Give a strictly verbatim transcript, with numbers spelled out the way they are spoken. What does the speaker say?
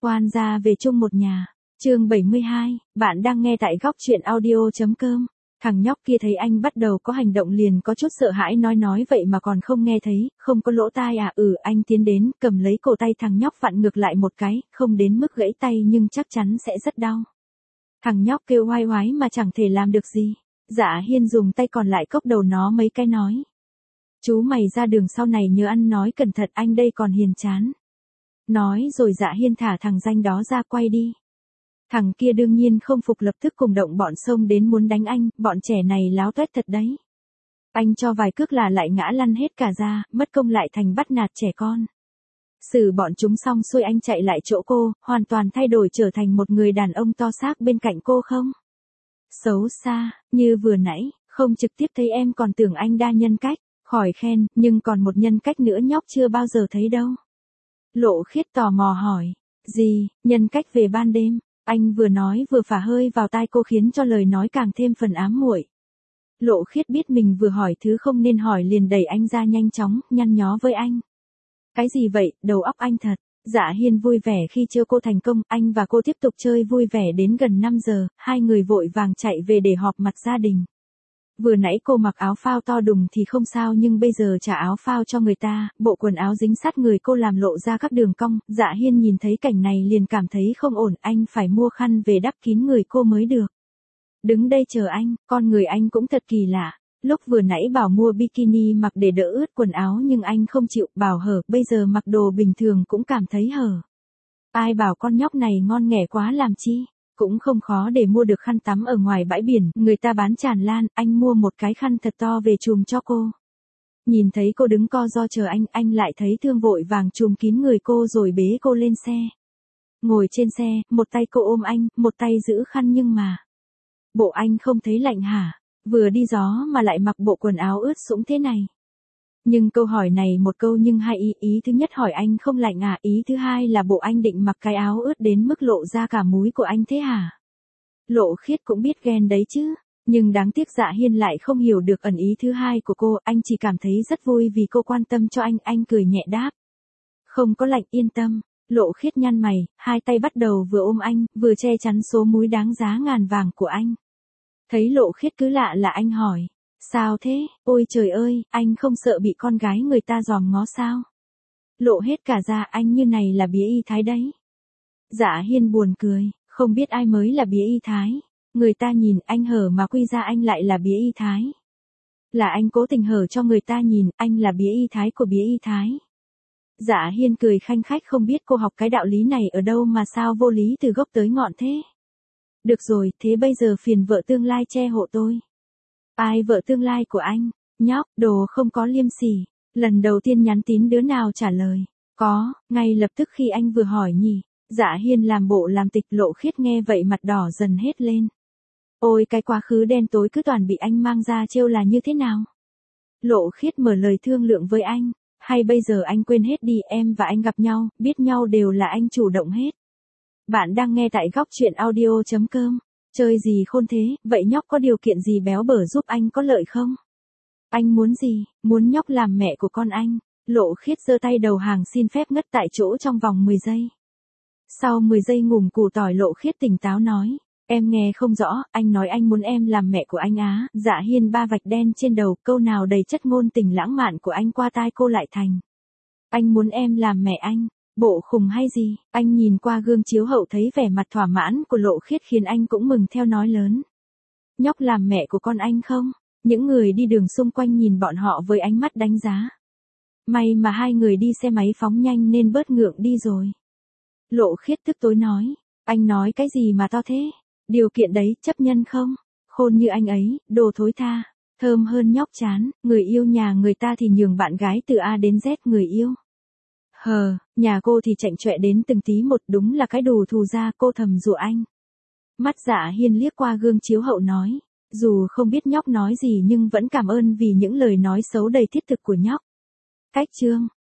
quan ra về chung một nhà. Chương bảy mươi hai, bạn đang nghe tại góc truyện audio chấm com. Thằng nhóc kia thấy anh bắt đầu có hành động liền có chút sợ hãi nói nói vậy mà còn không nghe thấy, không có lỗ tai à. Ừ, anh tiến đến, cầm lấy cổ tay thằng nhóc vặn ngược lại một cái, không đến mức gãy tay nhưng chắc chắn sẽ rất đau. Thằng nhóc kêu oai oái mà chẳng thể làm được gì. Dạ Hiên dùng tay còn lại cốc đầu nó mấy cái nói. Chú mày ra đường sau này nhớ ăn nói cẩn thận, anh đây còn hiền chán. Nói rồi Dạ Hiên thả thằng danh đó ra quay đi. Thằng kia đương nhiên không phục, lập tức cùng động bọn xông đến muốn đánh anh, bọn trẻ này láo toét thật đấy. Anh cho vài cước là lại ngã lăn hết cả ra, mất công lại thành bắt nạt trẻ con. Xử bọn chúng xong xuôi anh chạy lại chỗ cô, hoàn toàn thay đổi trở thành một người đàn ông to xác bên cạnh cô không? Xấu xa, như vừa nãy, không trực tiếp thấy em còn tưởng anh đa nhân cách, khỏi khen, nhưng còn một nhân cách nữa nhóc chưa bao giờ thấy đâu. Lộ Khiết tò mò hỏi, gì, nhân cách về ban đêm? Anh vừa nói vừa phả hơi vào tai cô khiến cho lời nói càng thêm phần ám muội. Lộ Khiết biết mình vừa hỏi thứ không nên hỏi liền đẩy anh ra nhanh chóng, nhăn nhó với anh. Cái gì vậy, đầu óc anh thật. Dạ Hiên vui vẻ khi trêu cô thành công, anh và cô tiếp tục chơi vui vẻ đến gần năm giờ, hai người vội vàng chạy về để họp mặt gia đình. Vừa nãy cô mặc áo phao to đùng thì không sao nhưng bây giờ trả áo phao cho người ta, bộ quần áo dính sát người cô làm lộ ra các đường cong. Dạ Hiên nhìn thấy cảnh này liền cảm thấy không ổn, anh phải mua khăn về đắp kín người cô mới được. Đứng đây chờ anh, con người anh cũng thật kỳ lạ. Lúc vừa nãy bảo mua bikini mặc để đỡ ướt quần áo nhưng anh không chịu, bảo hở, bây giờ mặc đồ bình thường cũng cảm thấy hở. Ai bảo con nhóc này ngon nghẻ quá làm chi, cũng không khó để mua được khăn tắm ở ngoài bãi biển, người ta bán tràn lan, anh mua một cái khăn thật to về chùm cho cô. Nhìn thấy cô đứng co ro chờ anh, anh lại thấy thương vội vàng chùm kín người cô rồi bế cô lên xe. Ngồi trên xe, một tay cô ôm anh, một tay giữ khăn nhưng mà. Bộ anh không thấy lạnh hả? Vừa đi gió mà lại mặc bộ quần áo ướt sũng thế này. Nhưng câu hỏi này một câu nhưng hai ý, ý thứ nhất hỏi anh không lạnh à, ý thứ hai là bộ anh định mặc cái áo ướt đến mức lộ ra cả múi của anh thế hả? Lộ Khiết cũng biết ghen đấy chứ, nhưng đáng tiếc Dạ Hiên lại không hiểu được ẩn ý thứ hai của cô, anh chỉ cảm thấy rất vui vì cô quan tâm cho anh, anh cười nhẹ đáp. Không có lạnh yên tâm. Lộ Khiết nhăn mày, hai tay bắt đầu vừa ôm anh, vừa che chắn số múi đáng giá ngàn vàng của anh. Thấy Lộ Khiết cứ lạ là anh hỏi. Sao thế, ôi trời ơi, anh không sợ bị con gái người ta dòm ngó sao? Lộ hết cả ra, anh như này là bía y thái đấy. Dạ Hiên buồn cười, không biết ai mới là bía y thái. Người ta nhìn anh hở mà quy ra anh lại là bía y thái. Là anh cố tình hở cho người ta nhìn, anh là bía y thái của bía y thái. Dạ Hiên cười khanh khách không biết cô học cái đạo lý này ở đâu mà sao vô lý từ gốc tới ngọn thế. Được rồi, thế bây giờ phiền vợ tương lai che hộ tôi. Ai vợ tương lai của anh? Nhóc, đồ không có liêm sỉ. Lần đầu tiên nhắn tin đứa nào trả lời. Có, ngay lập tức khi anh vừa hỏi nhỉ. Dạ Hiên làm bộ làm tịch. Lộ Khiết nghe vậy mặt đỏ dần hết lên. Ôi cái quá khứ đen tối cứ toàn bị anh mang ra trêu là như thế nào? Lộ Khiết mở lời thương lượng với anh. Hay bây giờ anh quên hết đi, em và anh gặp nhau, biết nhau đều là anh chủ động hết. Bạn đang nghe tại góc truyện audio chấm com. Chơi gì khôn thế, vậy nhóc có điều kiện gì béo bở giúp anh có lợi không? Anh muốn gì, muốn nhóc làm mẹ của con anh. Lộ Khiết giơ tay đầu hàng xin phép ngất tại chỗ trong vòng mười giây. Sau mười giây ngủm củ tỏi Lộ Khiết tỉnh táo nói. Em nghe không rõ, anh nói anh muốn em làm mẹ của anh á. Dạ Hiên ba vạch đen trên đầu, câu nào đầy chất ngôn tình lãng mạn của anh qua tai cô lại thành. Anh muốn em làm mẹ anh. Bộ khùng hay gì? Anh nhìn qua gương chiếu hậu thấy vẻ mặt thỏa mãn của Lộ Khiết khiến anh cũng mừng theo nói lớn. Nhóc làm mẹ của con anh không? Những người đi đường xung quanh nhìn bọn họ với ánh mắt đánh giá. May mà hai người đi xe máy phóng nhanh nên bớt ngượng đi rồi. Lộ Khiết tức tối nói. Anh nói cái gì mà to thế? Điều kiện đấy chấp nhận không? Khôn như anh ấy, đồ thối tha. Thơm hơn nhóc chán, người yêu nhà người ta thì nhường bạn gái từ A đến Z người yêu. Hờ, nhà cô thì chạnh chọe đến từng tí một, đúng là cái đồ thù ra, cô thầm rủa anh. Mắt Dạ Hiên liếc qua gương chiếu hậu nói, dù không biết nhóc nói gì nhưng vẫn cảm ơn vì những lời nói xấu đầy thiết thực của nhóc. Cách chương